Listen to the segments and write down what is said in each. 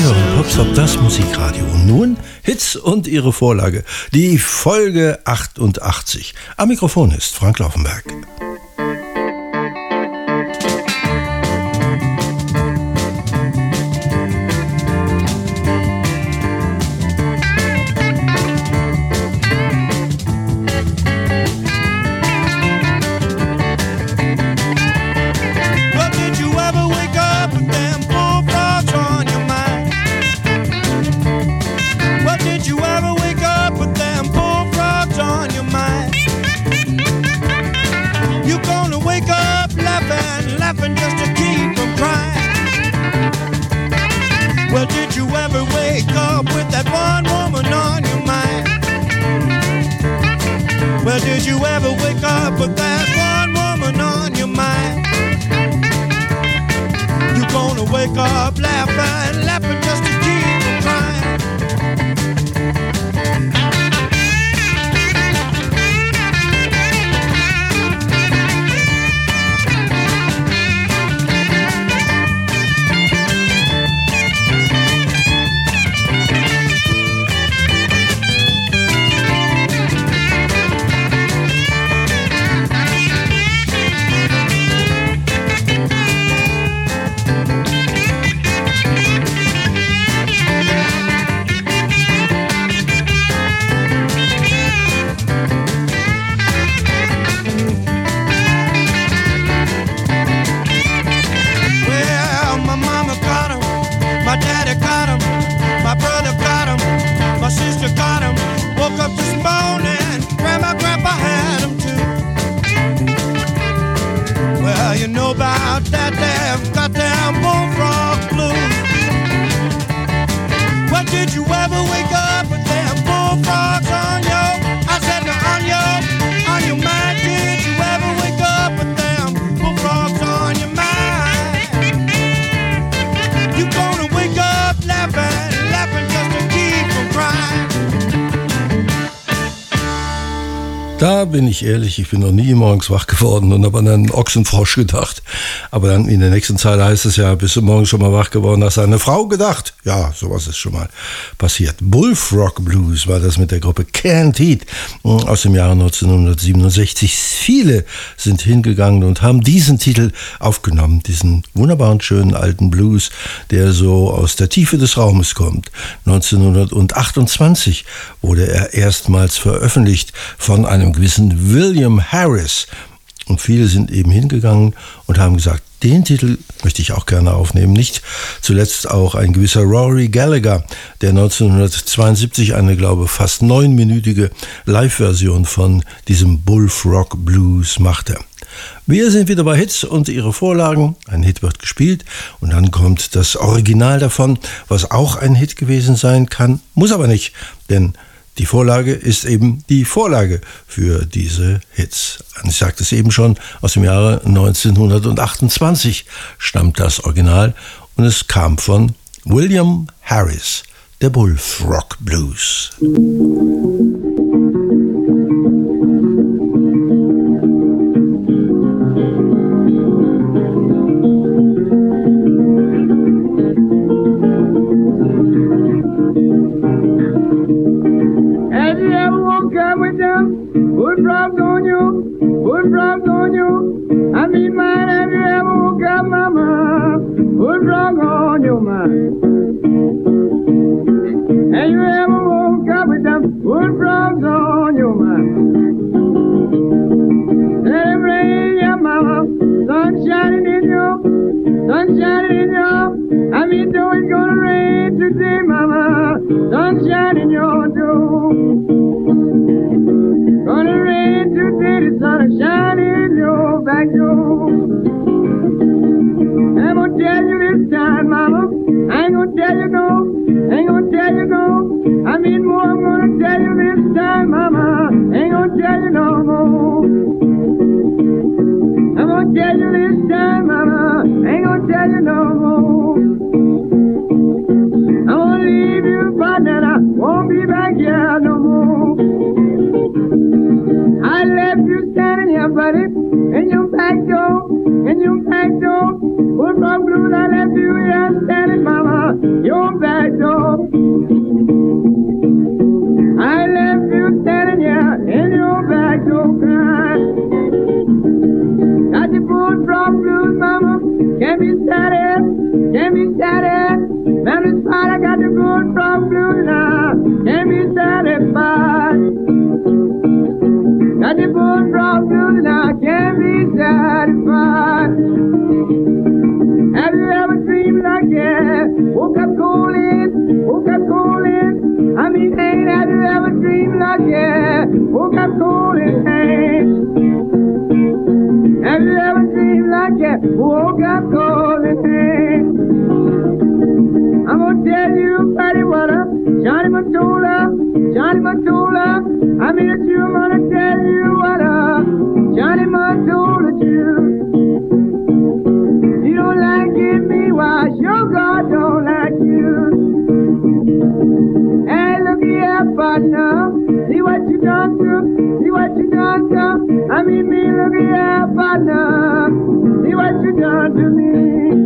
hören Popstop, das Musikradio. Und nun Hits und ihre Vorlage, die Folge 88. Am Mikrofon ist Frank Laufenberg. Did you ever wake up with that one woman on your mind? You gonna wake up laughing, laughing just to keep from crying. Da bin ich ehrlich, ich bin noch nie morgens wach geworden und habe an einen Ochsenfrosch gedacht. Aber dann in der nächsten Zeile heißt es ja, bist du morgens schon mal wach geworden, hast an eine Frau gedacht? Ja, sowas ist schon mal passiert. Bullfrog Blues war das mit der Gruppe Canned Heat aus dem Jahre 1967. Viele sind hingegangen und haben diesen Titel aufgenommen, diesen wunderbaren, schönen alten Blues, der so aus der Tiefe des Raumes kommt. 1928 wurde er erstmals veröffentlicht von einem gewissen William Harris. Und viele sind eben hingegangen und haben gesagt, den Titel möchte ich auch gerne aufnehmen. Nicht zuletzt auch ein gewisser Rory Gallagher, der 1972 eine, glaube ich, fast 9-minütige Live-Version von diesem Bullfrog Blues machte. Wir sind wieder bei Hits und ihre Vorlagen. Ein Hit wird gespielt und dann kommt das Original davon, was auch ein Hit gewesen sein kann, muss aber nicht, denn die Vorlage ist eben die Vorlage für diese Hits. Ich sagte es eben schon, aus dem Jahre 1928 stammt das Original und es kam von William Harris, der Bullfrog Blues. Bullfrogs on you. I mean, mine, have you ever woke up, mama? Bullfrog on your mind. Have you ever woke up with them bullfrogs on your mind? Let it rain, yeah, mama. Sun shining in you. I mean, though it's gonna rain today, mama. Sun shining in your door. Gonna rain today, the sun is shining in your back door. I'm gonna tell you this time, mama, I ain't gonna tell you no. I mean more, I'm gonna tell you this time, mama, ain't gonna tell you no more. I'm gonna tell you this time, mama, ain't gonna tell you no more. I'm gonna leave you, but then I won't be back here no more. I left you standing here, buddy, in your back door. Bullfrog Blues, I left you here standing, mama. Your your back door. I left you standing here in your back door crying. Got the bullfrog blues, mama, can't be satisfied, can't be satisfied. Memory spot, I got the bullfrog blues now, can't be satisfied. Got the bullfrog blues now, can't be satisfied. Have you ever dreamed like that? Woke up cold in, woke up cold in. I mean, ain't have you ever dreamed like that? Woke up cold in, ain't. Have you ever dreamed like that? Woke up cold in, ain't. I'm gonna tell you, buddy, what up, Johnny Mottola, Johnny Mottola. I mean, it's you, I'm gonna tell you what up, Johnny Mottola, you. You don't like me, why sure God don't like you. Hey, look here, partner, see what you done to, see what you done to. I mean, me, look here, partner, see what you done to me.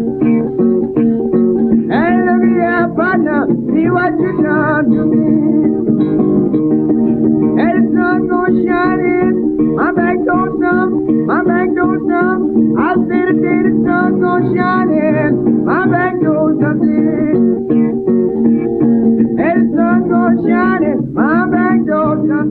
Hey, look here, partner, see what you done to me. Hey, the sun gonna shine in, my back don't stop, my back don't stop. I say the day the sun gonna shine in, my back don't stop. Hey, the sun gonna shine in, my back don't stop.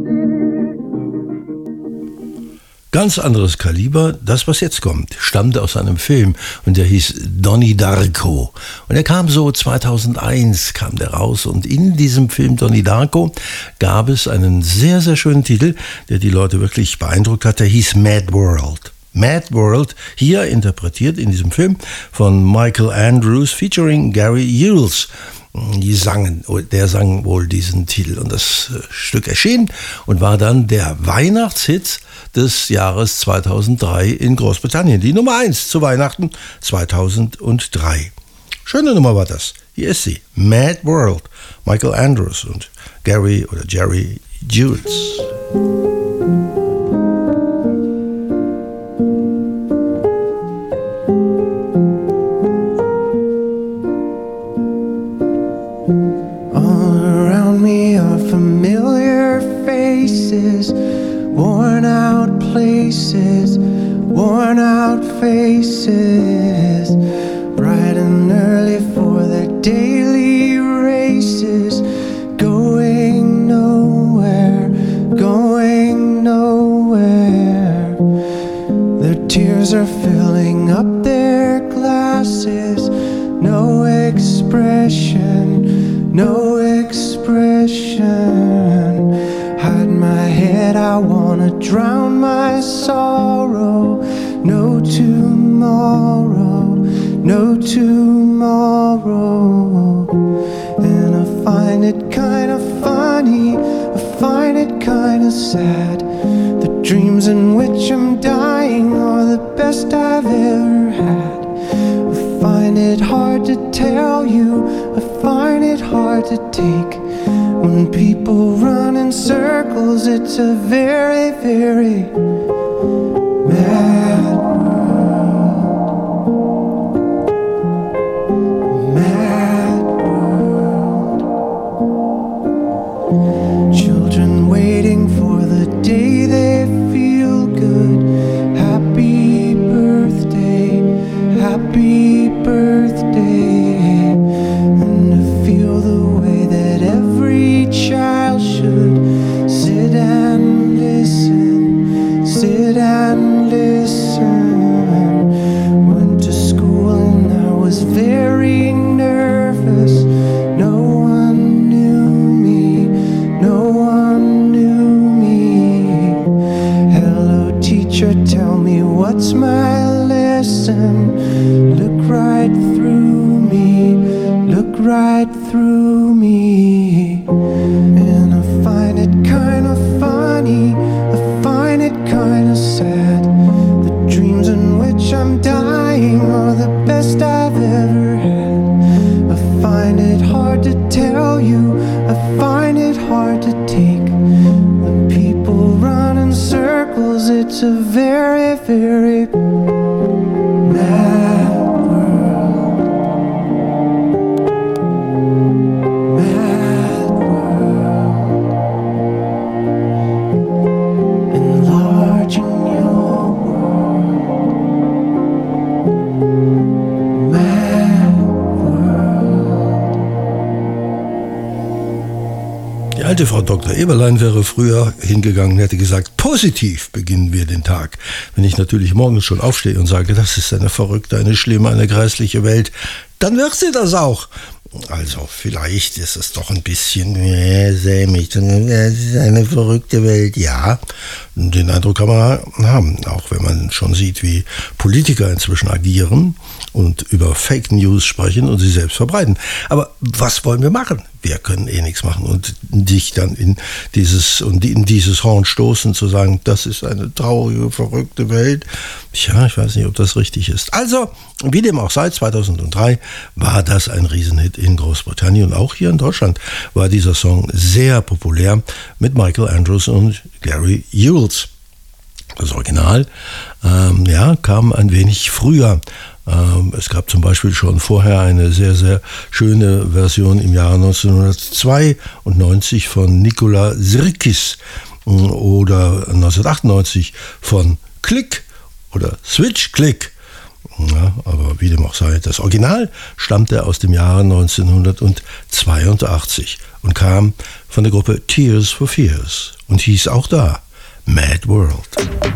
Ganz anderes Kaliber. Das, was jetzt kommt, stammte aus einem Film und der hieß Donnie Darko. Und er kam so 2001, kam der raus, und in diesem Film Donnie Darko gab es einen sehr, sehr schönen Titel, der die Leute wirklich beeindruckt hat. Der hieß Mad World. Mad World, hier interpretiert in diesem Film von Michael Andrews featuring Gary Yules. Der sang wohl diesen Titel, und das Stück erschien und war dann der Weihnachtshit des Jahres 2003 in Großbritannien. Die Nummer 1 zu Weihnachten 2003. Schöne Nummer war das. Hier ist sie. Mad World. Michael Andrews und Jerry Yules. Worn out faces, bright and early for their daily races, going nowhere, going nowhere. Their tears are filling up their glasses, no expression, no expression. Hide my head, I wanna drown my sorrow. No tomorrow, no tomorrow. And I find it kind of funny, I find it kind of sad. The dreams in which I'm dying are the best I've ever had. I find it hard to tell you, I find it hard to take. When people run in circles, it's a very, very mad world. Mad world. Children waiting for the day they feel good. Happy birthday, happy birthday. And to feel the way that every child should sit and listen, sit and listen. Went to school and I was very nervous. No one knew me, no one knew me. Hello teacher, tell me what's my lesson. Look right through me, look right through me. And I find it kind of funny, I find it kind of sad. The dreams in which I'm dying are the best I've ever had. I find it hard to tell you, I find it hard to take. When people run in circles, it's a very, very mad world. alte Frau Dr. Eberlein wäre früher hingegangen und hätte gesagt, positiv beginnen wir den Tag. Wenn ich natürlich morgens schon aufstehe und sage, das ist eine verrückte, eine schlimme, eine grässliche Welt, dann wird sie das auch. Also vielleicht ist es doch ein bisschen sämig. Das ist eine verrückte Welt, ja. Den Eindruck kann man haben, auch wenn man schon sieht, wie Politiker inzwischen agieren und über Fake News sprechen und sie selbst verbreiten. Aber was wollen wir machen? Wir können eh nichts machen und dich dann in dieses Horn stoßen, zu sagen, das ist eine traurige, verrückte Welt. Tja, ich weiß nicht, ob das richtig ist. Also, wie dem auch sei, 2003 war das ein Riesenhit in Großbritannien und auch hier in Deutschland war dieser Song sehr populär mit Michael Andrews und Gary Jules. Das Original kam ein wenig früher. Es gab zum Beispiel schon vorher eine sehr, sehr schöne Version im Jahre 1992 von Nicola Sirkis oder 1998 von Click oder Switch Click. Ja, aber wie dem auch sei, das Original stammte aus dem Jahre 1982 und kam von der Gruppe Tears for Fears und hieß auch da Mad World.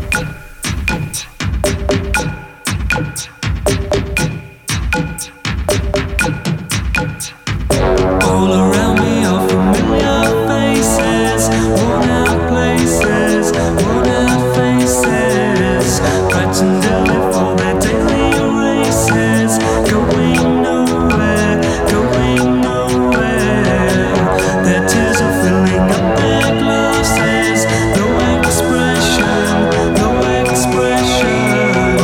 All around me are familiar faces, worn out places, worn out faces, frightened to live for their daily races, going nowhere, going nowhere. Their tears are filling up their glasses, no expression, no expression.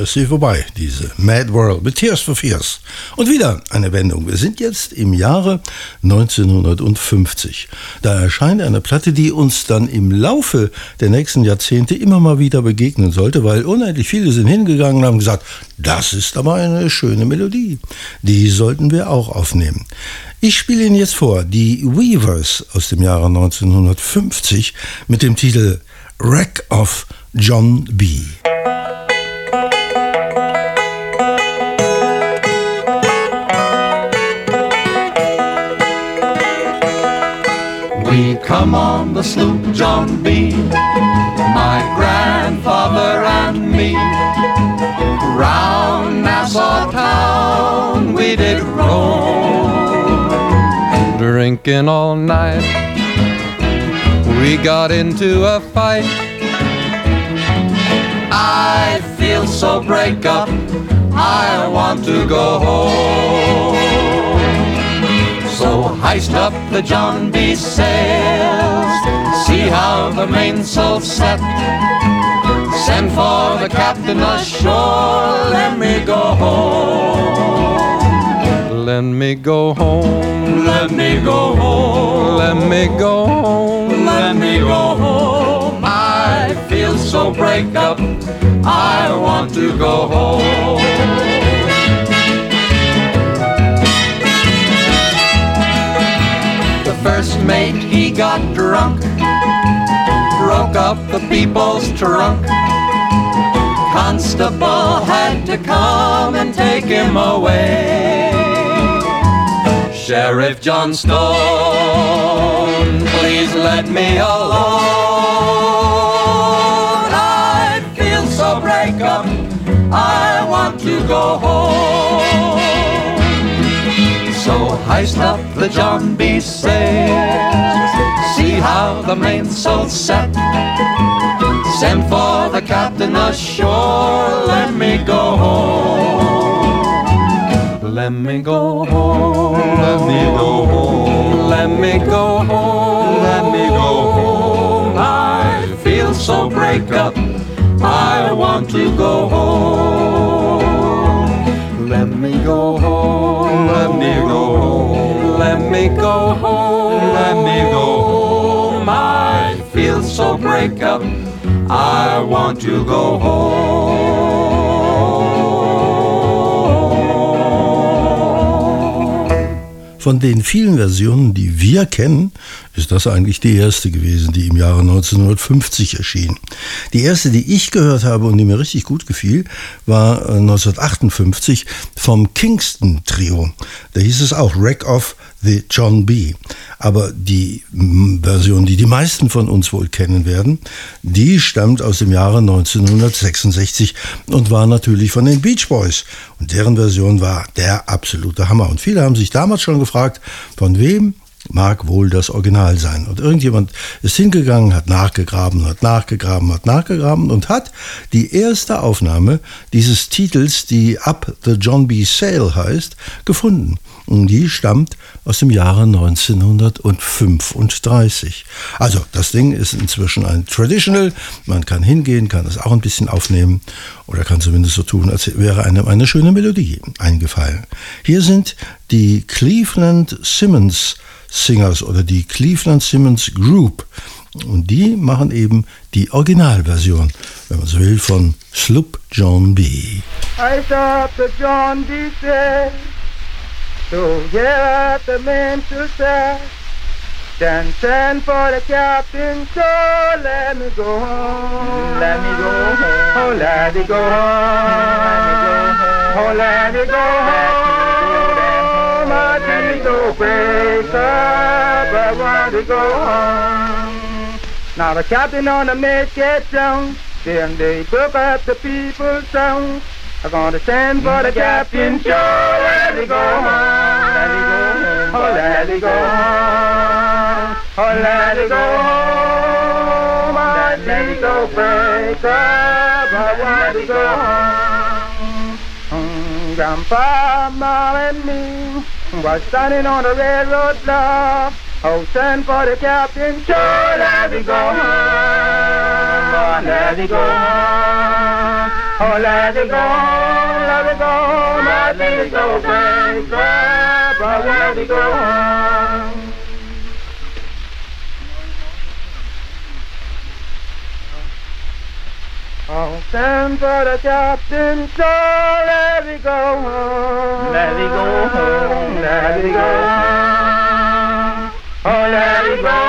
ist sie vorbei, diese Mad World mit Tears for Fears. Und wieder eine Wendung. Wir sind jetzt im Jahre 1950. Da erscheint eine Platte, die uns dann im Laufe der nächsten Jahrzehnte immer mal wieder begegnen sollte, weil unendlich viele sind hingegangen und haben gesagt, das ist aber eine schöne Melodie. Die sollten wir auch aufnehmen. Ich spiele Ihnen jetzt vor, die Weavers aus dem Jahre 1950 mit dem Titel Wreck of John B. We come on the sloop John B, my grandfather and me. Round Nassau town we did roam, drinking all night. We got into a fight. I feel so break up, I want to go home. So heist up the John B. sails, see how the mainsail's set. Send for the captain ashore, let me go home. Let me go home, let me go home, let me go home, let me go home. I feel so break up, I want to go home. The first mate, he got drunk, broke up the people's trunk. Constable had to come and take him away. Sheriff John Stone, please let me alone. I feel so break up, I want to go home. So heist up the John B. sails, see how the mainsail's set. Send for the captain ashore, let me go home. Let me go home, let me go home, let me go home, let me go home. I feel so break up, I want to go home. Let me go home, let me go home, let me go home, let me go home. I feel so break up, I want to go home. Von den vielen Versionen, die wir kennen, ist das eigentlich die erste gewesen, die im Jahre 1950 erschien. Die erste, die ich gehört habe und die mir richtig gut gefiel, war 1958 vom Kingston Trio. Da hieß es auch Wreck of the John B. Aber die Version, die die meisten von uns wohl kennen werden, die stammt aus dem Jahre 1966 und war natürlich von den Beach Boys. Und deren Version war der absolute Hammer. Und viele haben sich damals schon gefragt, von wem mag wohl das Original sein. Und irgendjemand ist hingegangen, hat nachgegraben und hat die erste Aufnahme dieses Titels, die Up the John B. Sail heißt, gefunden. Und die stammt aus dem Jahre 1935. Also das Ding ist inzwischen ein Traditional. Man kann hingehen, kann es auch ein bisschen aufnehmen oder kann zumindest so tun, als wäre einem eine schöne Melodie eingefallen. Hier sind die Cleveland Simmons Singers oder die Cleveland Simmons Group. Und die machen eben die Originalversion, wenn man so will, von Sloop John B. I thought the John B. said, so get the men to say, then send for the captain, so let me go home, let me go home, oh let me go home, oh let me go home, my dreams so break up, I want to go home. Now the captain on the mate get down, then they broke up the people's songs. I'm gonna send for the captain, sure, let me go home, let me go home, oh let me go home, oh let me go home, my dreams so break up, I want to go home. Grandpa, Mom and me was standing on the railroad block, oh send for the captain, sure, let me go home. let it go. Oh, let it go, let it go, let it go, baby, but let it go. Oh, stand for the captain, so let it go home. Let it go home, let it go. Oh, let it go.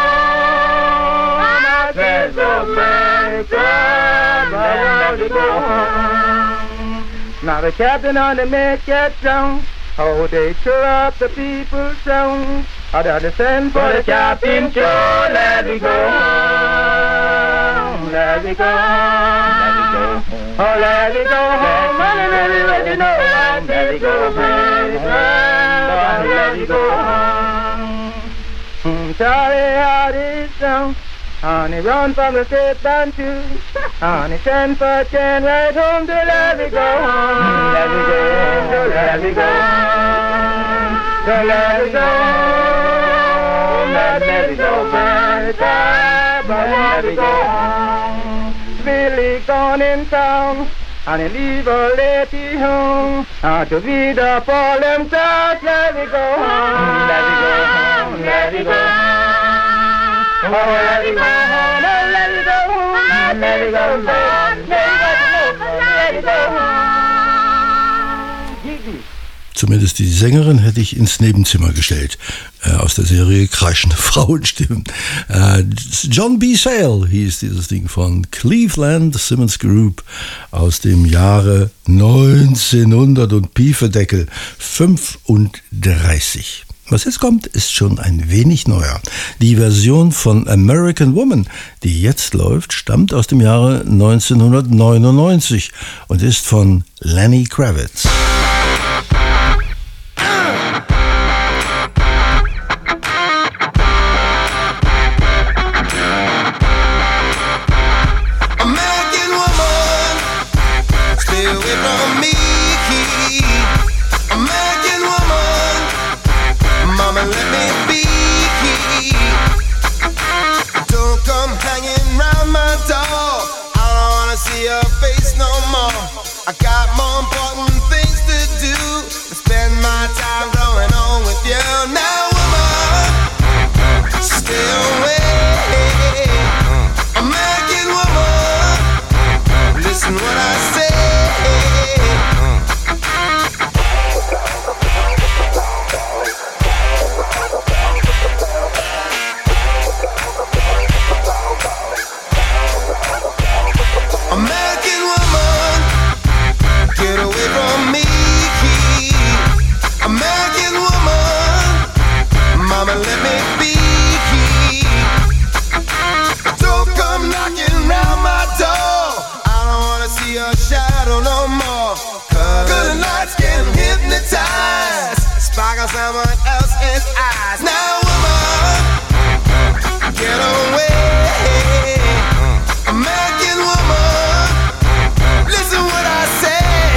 My friends go break up, let it go home. Now the captain on the mate gets down. Oh, they cheer up the people's sound. Oh, they send for the captain, so let it go home. Let it go, let it go, oh let it go home, let it go, let it go, let it go home. Charlie had his song, and he run from the state band too, and he sent for 10 right home to let it go home, let it go, let it go, let it go, let it go, let it go home. Billy gone in town, and he leave a lady home, and to feed up all them cars, let it go home, let it go home, let it go home, oh, let it go home, let it go home, let it go home, let it go home. Zumindest die Sängerin hätte ich ins Nebenzimmer gestellt, aus der Serie Kreischende Frauenstimmen. John B. Sale hieß dieses Ding von Cleveland Simmons Group aus dem Jahre 1900 und Piefedeckel 35. Was jetzt kommt, ist schon ein wenig neuer. Die Version von American Woman, die jetzt läuft, stammt aus dem Jahre 1999 und ist von Lenny Kravitz. I got more important things to do than spend my time growing on with you. Now, woman, stay away. American woman, listen what I say. American woman, get away from me. American woman, mama let me be. Don't come knocking round my door. I don't wanna see your shadow no more. Good nights getting hypnotized, spark on someone else's eyes. Now woman, get away. American woman, listen what I say.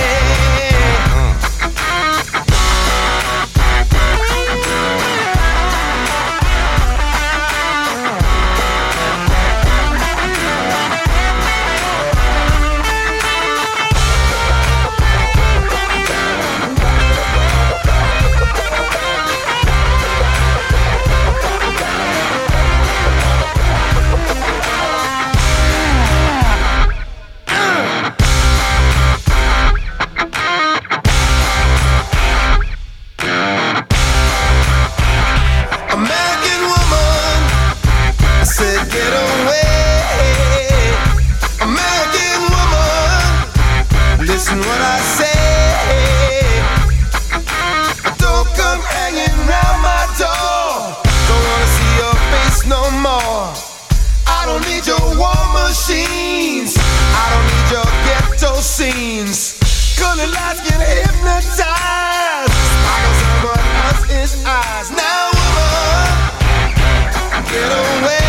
American woman, I said get away. American woman, listen what I say. Don't come hanging round my door. Don't wanna see your face no more. I don't need your war machines. I don't need your ghetto scenes. Colored lights get hypnotized. Spark on someone else's eyes. Now woman, get away.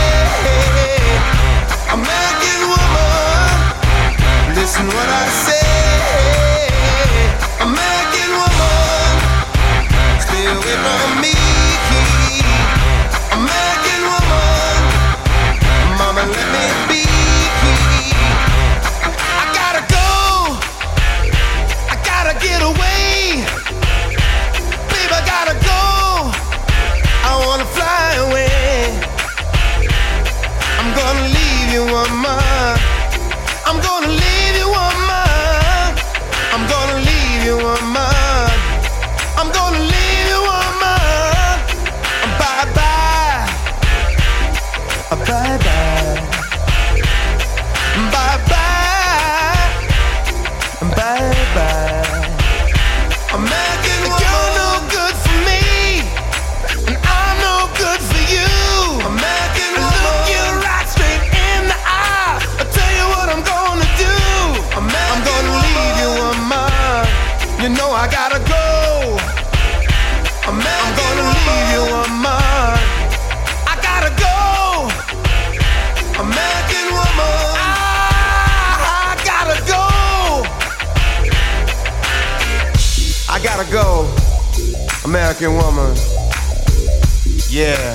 American woman, listen what I say. American woman, stay away from me. American woman, mama let me be. Bye-bye. Bye-bye. Bye-bye. American woman, you're no good for me, and I'm no good for you. American woman, look you right straight in the eye. I'll tell you what I'm gonna do. I'm gonna leave you woman. You know I gotta go. I'm gonna leave you woman. I gotta go. American woman, I gotta go. I gotta go. American woman, yeah.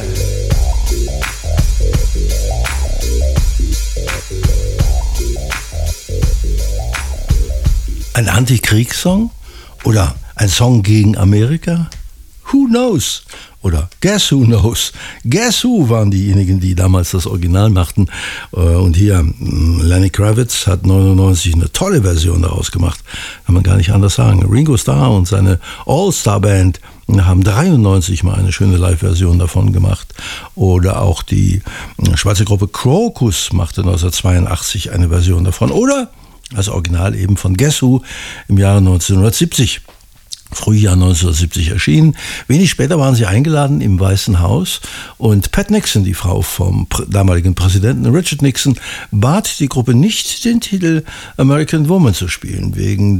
Ein Antikriegssong? Oder ein Song gegen Amerika? Who knows? Oder Guess Who Knows? Guess Who waren diejenigen, die damals das Original machten. Und hier, Lenny Kravitz hat 99 eine tolle Version daraus gemacht. Kann man gar nicht anders sagen. Ringo Starr und seine All-Star-Band haben 93 mal eine schöne Live-Version davon gemacht. Oder auch die Schweizer Gruppe Crocus machte 1982 eine Version davon. Oder das Original eben von Guess Who im Jahre 1970. Frühjahr 1970 erschienen. Wenig später waren sie eingeladen im Weißen Haus und Pat Nixon, die Frau vom damaligen Präsidenten Richard Nixon, bat die Gruppe nicht, den Titel American Woman zu spielen, wegen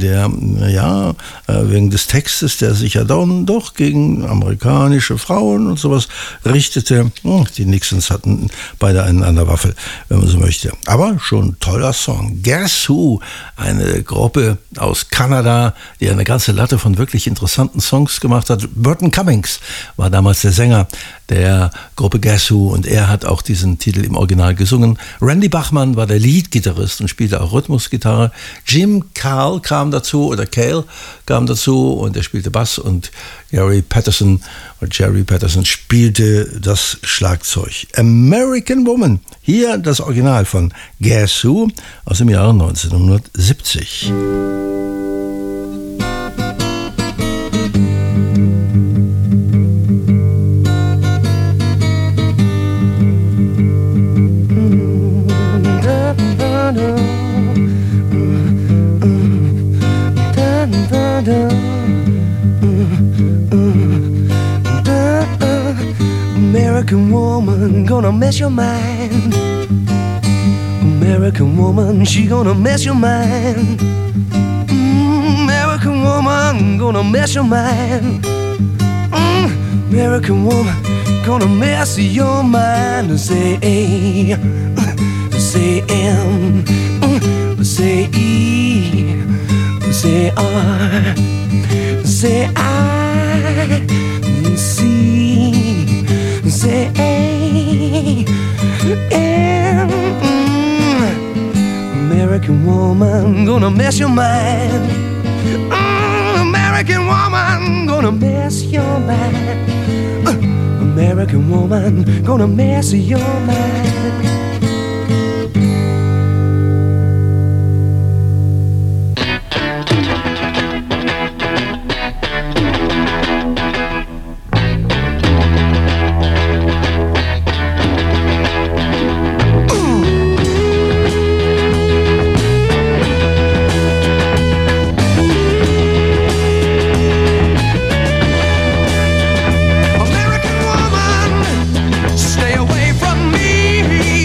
des Textes, der sich ja dann doch gegen amerikanische Frauen und sowas richtete. Die Nixons hatten beide einen an der Waffel, wenn man so möchte. Aber schon ein toller Song. Guess Who, eine Gruppe aus Kanada, die eine ganze Latte von wirklich interessanten Songs gemacht hat. Burton Cummings war damals der Sänger der Gruppe Guess Who und er hat auch diesen Titel im Original gesungen. Randy Bachman war der Leadgitarrist und spielte auch Rhythmusgitarre. Jim Cale kam dazu und er spielte Bass und Jerry Patterson spielte das Schlagzeug. American Woman, hier das Original von Guess Who aus dem Jahre 1970. American woman, gonna mess your mind. American woman, she gonna mess your mind. American woman, gonna mess your mind. American woman, gonna mess your mind. Say A, say M, say E, say R, say I, C, say A, M. American woman, gonna mess your mind. American woman, gonna mess your mind. American woman, gonna mess your mind. American woman, stay away from me.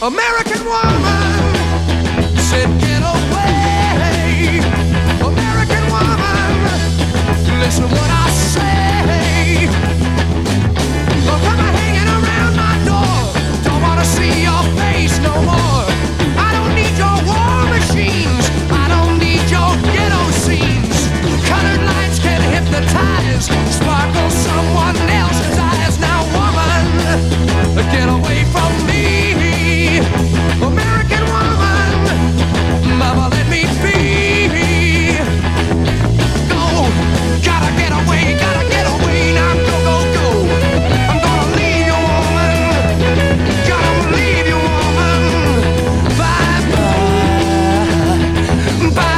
American woman said get away. American woman, listen what I say. Don't come hanging around my door. Don't wanna see your face no more. I don't need your war machines. I don't need your ghetto scenes. Colored lights can hypnotize, sparkle someone else's eyes. Now woman, get away from me. American woman, mama let me be. Go, gotta get away now, go, go, go. I'm gonna leave you, woman, gonna leave you, woman. Bye, bye, bye,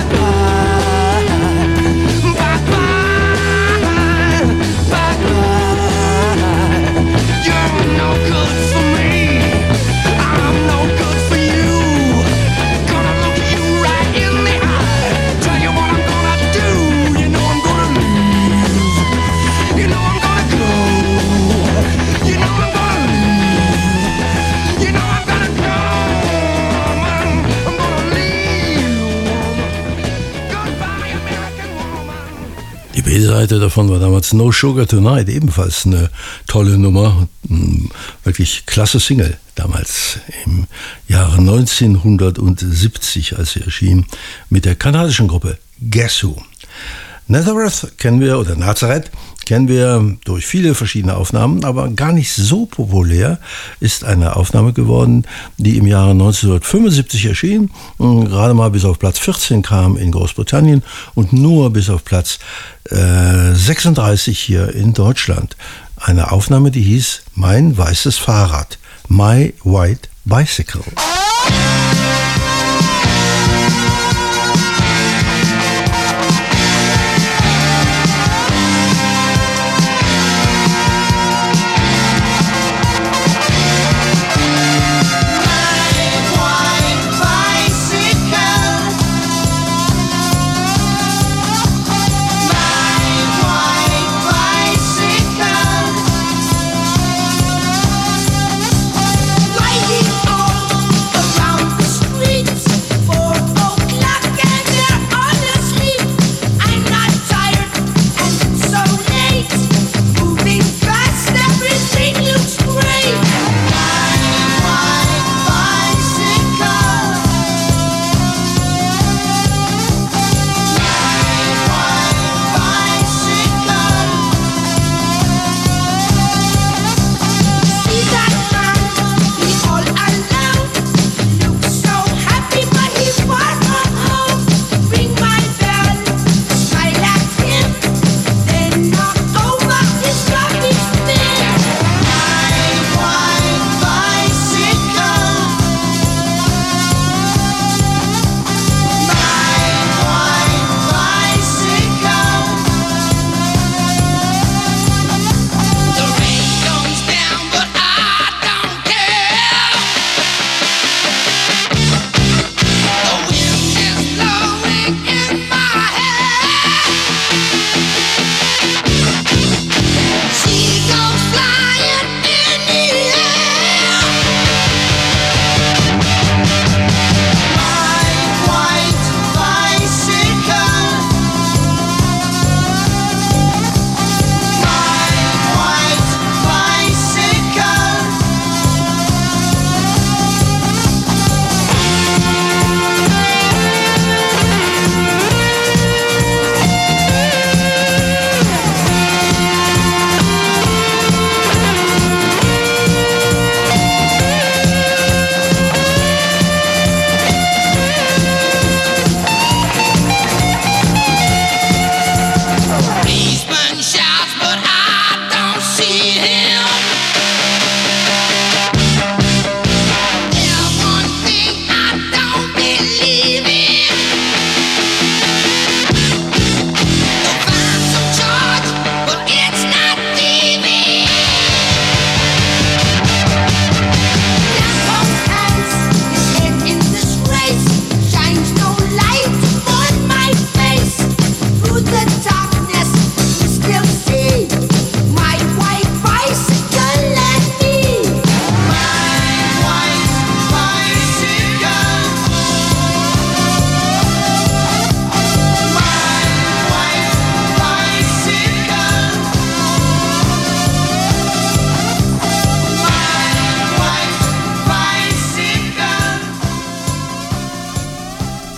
bye, bye, bye, bye, bye. You're no good for me, I'm no good for you. Gonna look you right in the eye, tell you what I'm gonna do. You know I'm gonna leave, you know I'm gonna go, you know I'm gonna leave, you know I'm gonna go, woman. I'm gonna leave, woman. Goodbye, American woman. Die B-Seite davon war damals No Sugar Tonight, ebenfalls eine tolle Nummer, wirklich klasse Single, damals im Jahre 1970, als sie erschien, mit der kanadischen Gruppe Guess Who. Nazareth kennen wir durch viele verschiedene Aufnahmen, aber gar nicht so populär ist eine Aufnahme geworden, die im Jahre 1975 erschien, gerade mal bis auf Platz 14 kam in Großbritannien und nur bis auf Platz 36 hier in Deutschland. Eine Aufnahme, die hieß Mein weißes Fahrrad, My White Bicycle. Riding all around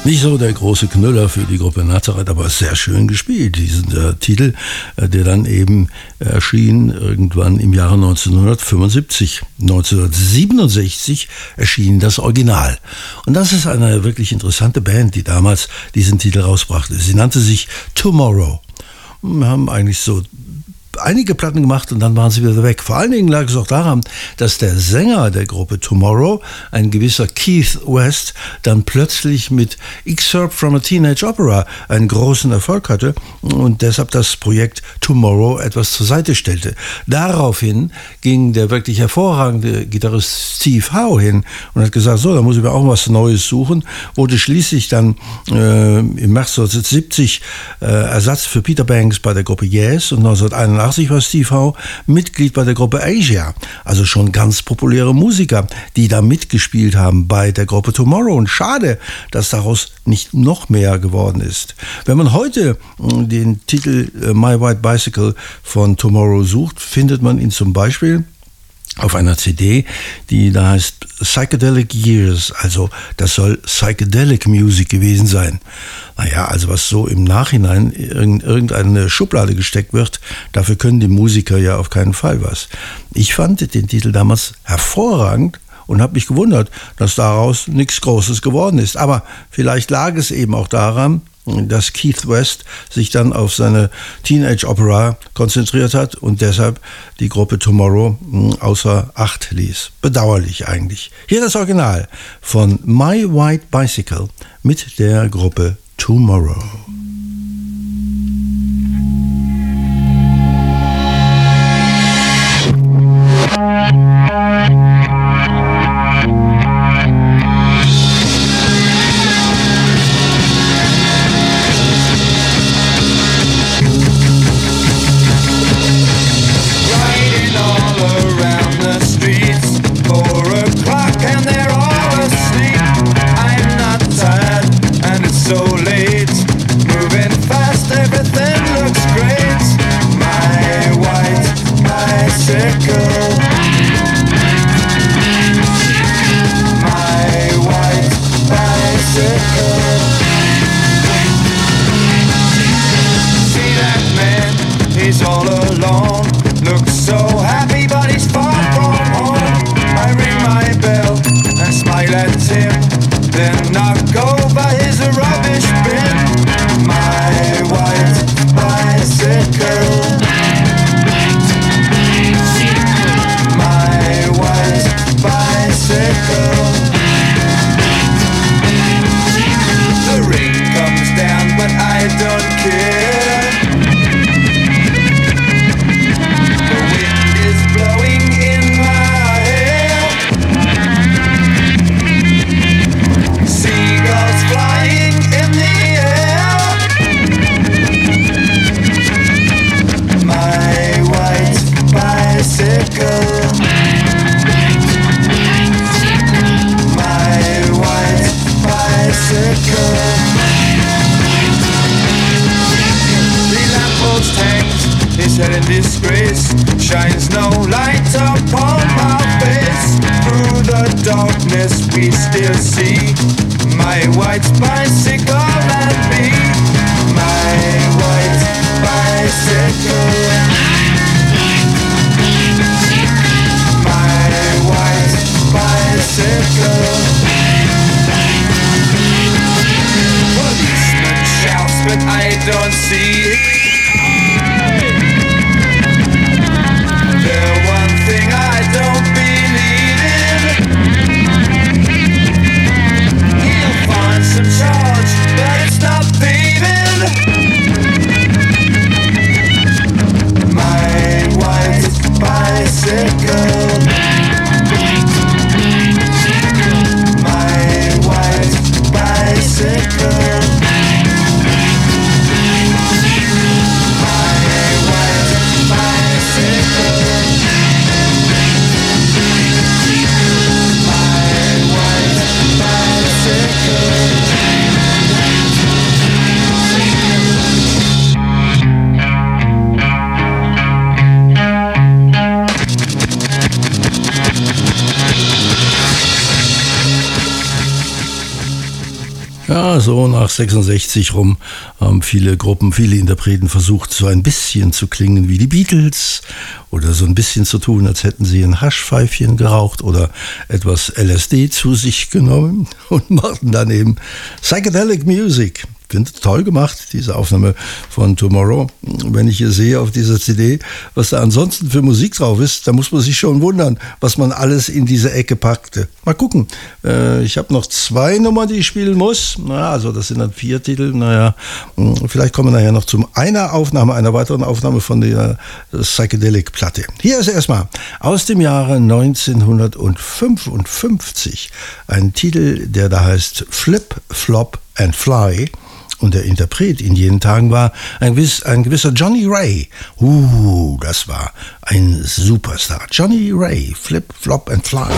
Nicht so der große Knüller für die Gruppe Nazareth, aber sehr schön gespielt, diesen Titel, der dann eben erschien irgendwann im Jahre 1975. 1967 erschien das Original. Und das ist eine wirklich interessante Band, die damals diesen Titel rausbrachte. Sie nannte sich Tomorrow. Wir haben eigentlich so einige Platten gemacht und dann waren sie wieder weg. Vor allen Dingen lag es auch daran, dass der Sänger der Gruppe Tomorrow, ein gewisser Keith West, dann plötzlich mit Excerpt from a Teenage Opera einen großen Erfolg hatte und deshalb das Projekt Tomorrow etwas zur Seite stellte. Daraufhin ging der wirklich hervorragende Gitarrist Steve Howe hin und hat gesagt, so, da muss ich mir auch was Neues suchen, wurde schließlich dann im März 1970 Ersatz für Peter Banks bei der Gruppe Yes und 1981 war Steve Howe Mitglied bei der Gruppe Asia, also schon ganz populäre Musiker, die da mitgespielt haben bei der Gruppe Tomorrow. Und schade, dass daraus nicht noch mehr geworden ist. Wenn man heute den Titel My White Bicycle von Tomorrow sucht, findet man ihn zum Beispiel auf einer CD, die da heißt Psychedelic Years, also das soll Psychedelic Music gewesen sein. Naja, also was so im Nachhinein in irgendeine Schublade gesteckt wird, dafür können die Musiker ja auf keinen Fall was. Ich fand den Titel damals hervorragend und habe mich gewundert, dass daraus nichts Großes geworden ist. Aber vielleicht lag es eben auch daran, dass Keith West sich dann auf seine Teenage Opera konzentriert hat und deshalb die Gruppe Tomorrow außer Acht ließ. Bedauerlich eigentlich. Hier das Original von My White Bicycle mit der Gruppe Tomorrow. Ja, so nach 66 rum haben viele Gruppen, viele Interpreten versucht, so ein bisschen zu klingen wie die Beatles oder so ein bisschen zu tun, als hätten sie ein Haschpfeifchen geraucht oder etwas LSD zu sich genommen und machten dann eben Psychedelic Music. Finde toll gemacht, diese Aufnahme von Tomorrow. Wenn ich hier sehe auf dieser CD, was da ansonsten für Musik drauf ist, da muss man sich schon wundern, was man alles in diese Ecke packte. Mal gucken. Ich habe noch 2 Nummern, die ich spielen muss. Also das sind dann 4 Titel. Vielleicht kommen wir nachher noch zu einer weiteren Aufnahme von der Psychedelic-Platte. Hier ist erstmal aus dem Jahre 1955 ein Titel, der da heißt Flip, Flop and Fly. Und der Interpret in jenen Tagen war ein gewisser Johnny Ray. Das war ein Superstar. Johnny Ray, Flip, Flop and Fly.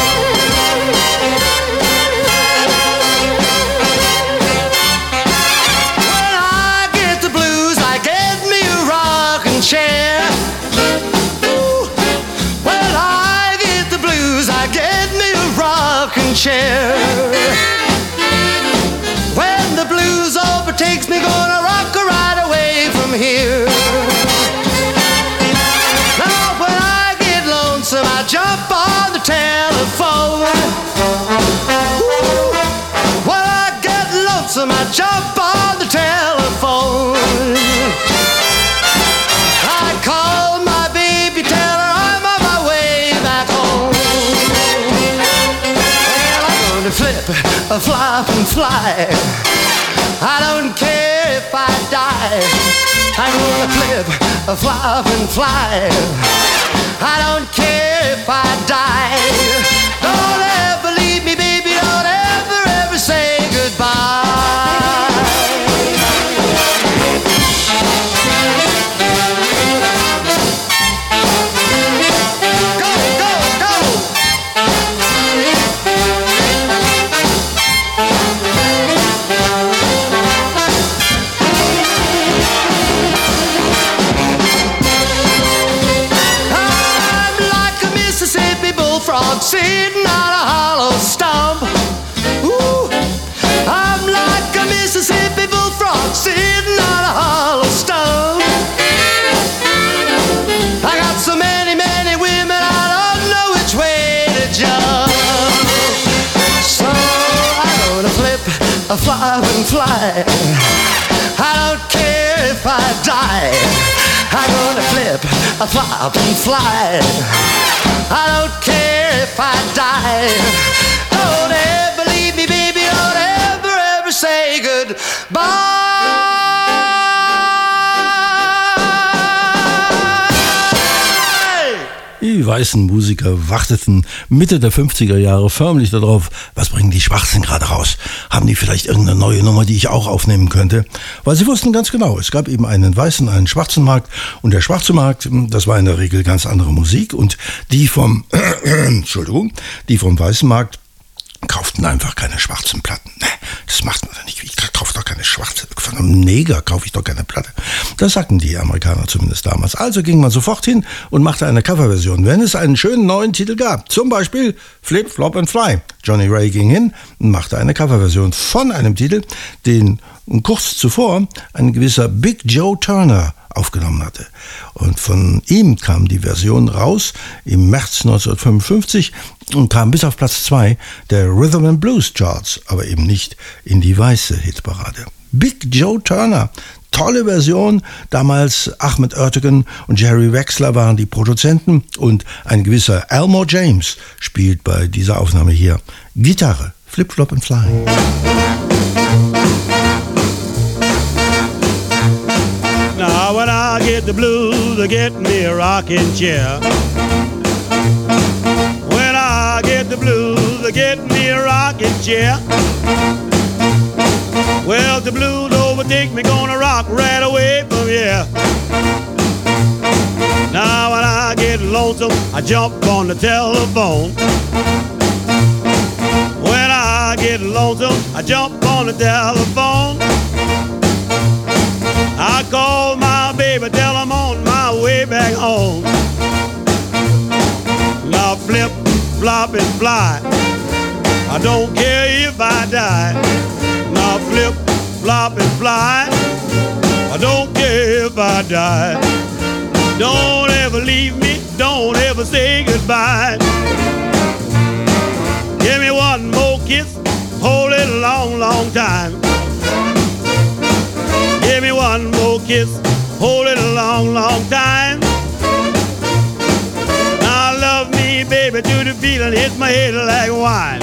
When I get the blues, I get me a rocking chair. When I get the blues, I get me a rocking chair. When the blues overtakes me, gonna rock right away from here. Now when I get lonesome, I jump on the telephone. When I get lonesome, I jump on the telephone. I call my baby, tell her I'm on my way back home. Well, I'm gonna flip, flop and fly. I don't care if I die. I'm gonna flip, flop and fly. I don't care if I die. Don't ever leave me, baby. Don't ever say goodbye. Sitting on a hollow stump. Ooh, I'm like a Mississippi bullfrog sitting on a hollow stump. I got so many women, I don't know which way to jump. So I'm gonna flip, flop and fly. I don't care if I die. I'm gonna flip, flop and fly. I don't care if I die. Don't ever leave me, baby. Don't ever say goodbye. Die weißen Musiker warteten Mitte der 50er Jahre förmlich darauf, was bringen die Schwarzen gerade raus? Haben die vielleicht irgendeine neue Nummer, die ich auch aufnehmen könnte? Weil sie wussten ganz genau, es gab eben einen weißen, einen schwarzen Markt und der schwarze Markt, das war in der Regel ganz andere Musik und die vom weißen Markt kauften einfach keine schwarzen Platten. Nee, das macht man doch nicht. Ich kaufe doch keine schwarze. Von einem Neger kaufe ich doch keine Platte. Das sagten die Amerikaner zumindest damals. Also ging man sofort hin und machte eine Coverversion, wenn es einen schönen neuen Titel gab. Zum Beispiel Flip, Flop and Fly. Johnny Ray ging hin und machte eine Coverversion von einem Titel, den kurz zuvor ein gewisser Big Joe Turner aufgenommen hatte. Und von ihm kam die Version raus im März 1955 und kam bis auf Platz 2 der Rhythm and Blues Charts, aber eben nicht in die weiße Hitparade. Big Joe Turner, tolle Version. Damals Ahmet Ertegun und Jerry Wexler waren die Produzenten und ein gewisser Elmore James spielt bei dieser Aufnahme hier Gitarre. Flip, Flop and Fly. Now when I get the blues, I get me a rocking chair. When I get the blues, I get me a rocking chair. Well, the blues overtake me, gonna rock right away from here. Now when I get lonesome, I jump on the telephone. When I get lonesome, I jump on the telephone. I call my baby, tell I'm on my way back home. Now flip, flop and fly. I don't care if I die. Now Now flip, flop, and fly. I don't care if I die. Don't ever leave me, don't ever say goodbye. Give me one more kiss, hold it a long, long time. Give me one more kiss, hold it a long, long time. Now love me, baby, to the feeling hits my head like wine.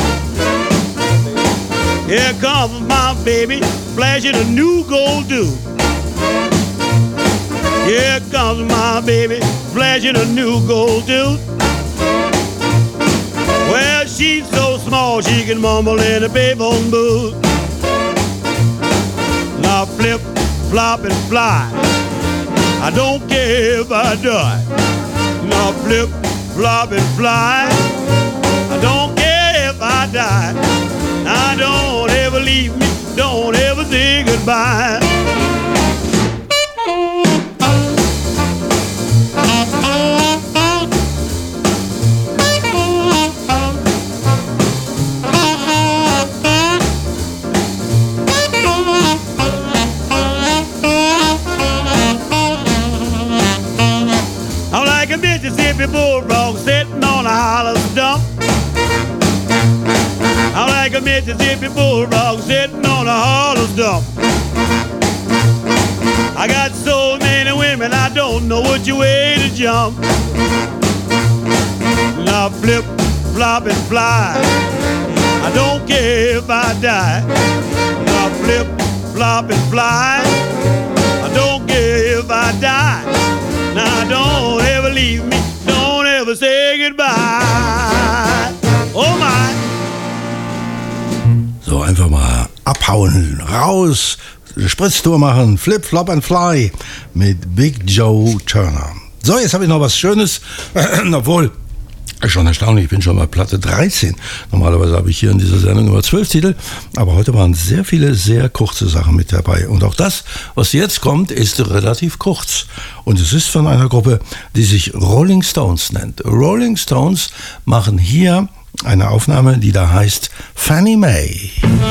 Here comes my baby, flashing a new gold tooth. Here comes my baby, flashing a new gold tooth. Well, she's so small she can mumble in a payphone booth. Now flip, flop, and fly. I don't care if I die. Now flip, flop, and fly. I don't care if I die. Now don't ever leave me, don't ever say goodbye. Mississippi bulldog sitting on a hollow stump. I'm like a Mississippi bulldog sitting on a hollow stump. I got so many women I don't know which way to jump. Now flip, flop, and fly. I don't care if I die. Now flip, flop, and fly. I don't care if I die. Now don't ever leave me, don't ever say goodbye. Oh my. So einfach mal abhauen, raus, Spritztour machen, Flip, Flop and Fly mit Big Joe Turner. So, jetzt habe ich noch was Schönes, obwohl, schon erstaunlich, ich bin schon bei Platte 13. Normalerweise habe ich hier in dieser Sendung immer 12 Titel, aber heute waren sehr viele sehr kurze Sachen mit dabei. Und auch das, was jetzt kommt, ist relativ kurz. Und es ist von einer Gruppe, die sich Rolling Stones nennt. Rolling Stones machen hier eine Aufnahme, die da heißt Fannie Mae.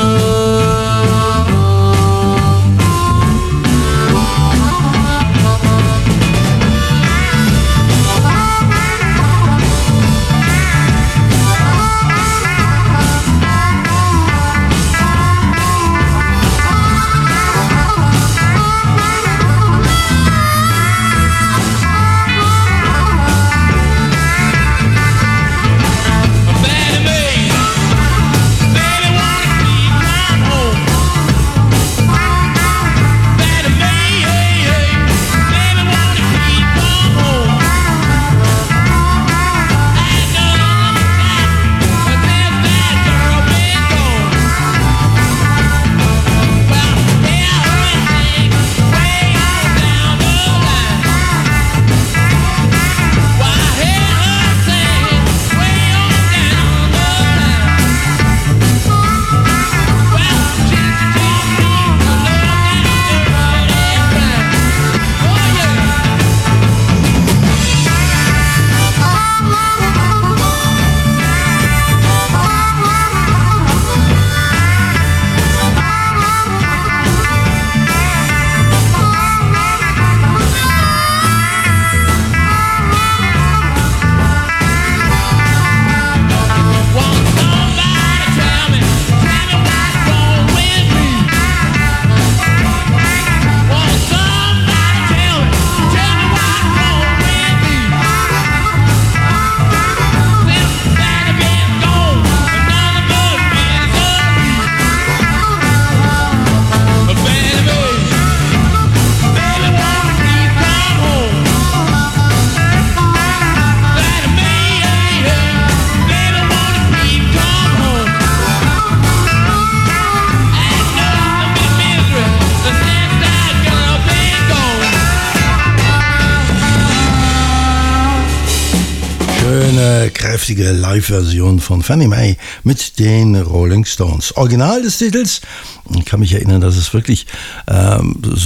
Kräftige Live-Version von Fannie Mae mit den Rolling Stones. Original des Titels, ich kann mich erinnern, dass es wirklich so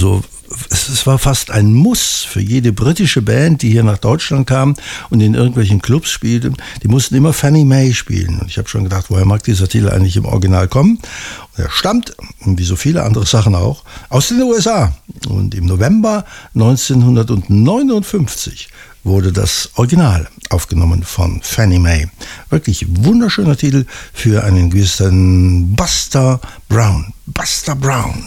es war fast ein Muss für jede britische Band, die hier nach Deutschland kam und in irgendwelchen Clubs spielte. Die mussten immer Fannie Mae spielen. Und ich habe schon gedacht, woher mag dieser Titel eigentlich im Original kommen? Und er stammt, wie so viele andere Sachen auch, aus den USA. Und im November 1959 wurde das Original aufgenommen von Fannie Mae. Wirklich wunderschöner Titel für einen gewissen Buster Brown. Buster Brown.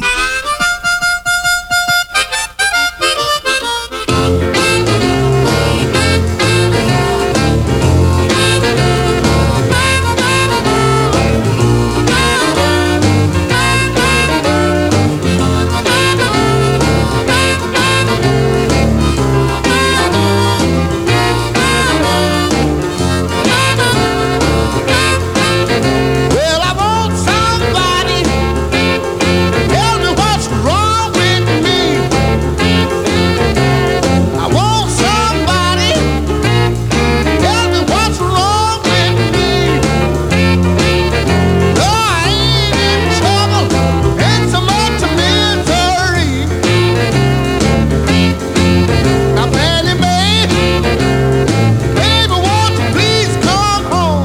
Well, I want somebody tell me what's wrong with me. I want somebody tell me what's wrong with me. No, I ain't in trouble, ain't so much misery. Now, Fannie Mae, baby, won't you please come home?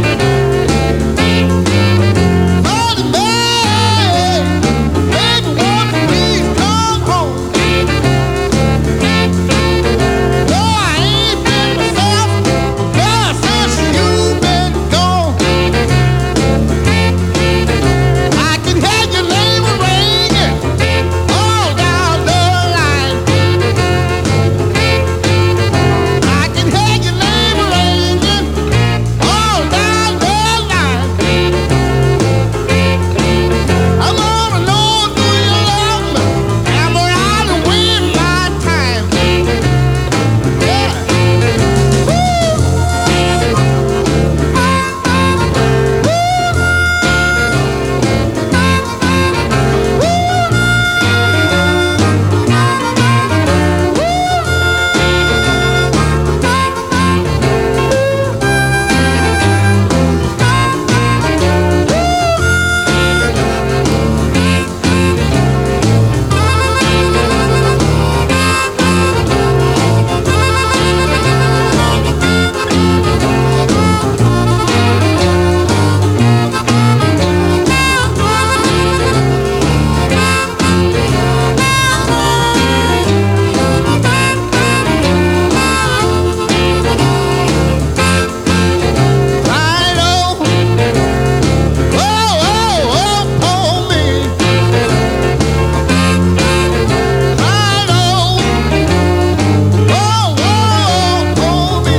Fannie Mae, baby, won't you please come home? No, I ain't been myself ever since you've been gone. I can hear your name ringing all down the line. I can hear your name ringing all down the line. I wanna know, do you love me? Am I out to win my time? Yeah. I know. Oh, oh, oh, for me. I know. Oh, oh, for me.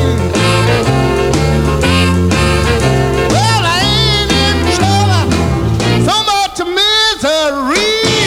Well, I ain't in trouble, so much misery.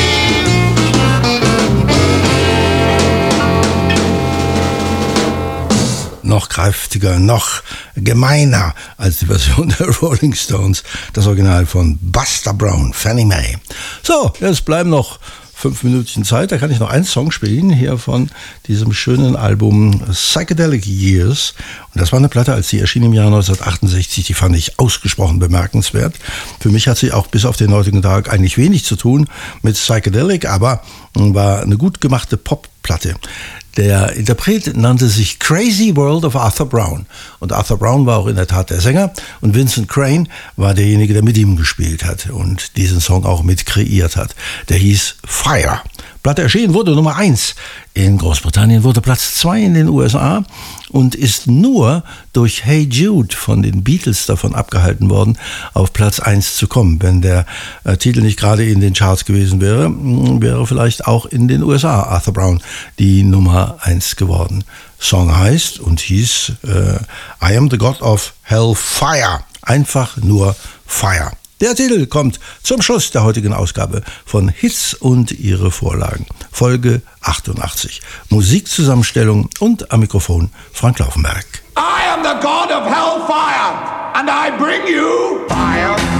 Noch kräftiger, noch gemeiner als die Version der Rolling Stones. Das Original von Buster Brown, Fannie Mae. So, jetzt bleiben noch 5 Minuten Zeit. Da kann ich noch einen Song spielen, hier von diesem schönen Album Psychedelic Years. Und das war eine Platte, als sie erschien im Jahr 1968. Die fand ich ausgesprochen bemerkenswert. Für mich hat sie auch bis auf den heutigen Tag eigentlich wenig zu tun mit Psychedelic, aber war eine gut gemachte Popplatte. Der Interpret nannte sich Crazy World of Arthur Brown. Und Arthur Brown war auch in der Tat der Sänger. Und Vincent Crane war derjenige, der mit ihm gespielt hat und diesen Song auch mit kreiert hat. Der hieß Fire. Platte erschienen wurde Nummer 1 in Großbritannien, wurde Platz 2 in den USA und ist nur durch Hey Jude von den Beatles davon abgehalten worden, auf Platz 1 zu kommen. Wenn der Titel nicht gerade in den Charts gewesen wäre, wäre vielleicht auch in den USA Arthur Brown die Nummer 1 geworden. Song heißt und hieß I Am the God of Hellfire. Einfach nur Fire. Der Titel kommt zum Schluss der heutigen Ausgabe von Hits und ihre Vorlagen. Folge 88. Musikzusammenstellung und am Mikrofon Frank Laufenberg. I am the God of Hellfire, and I bring you fire.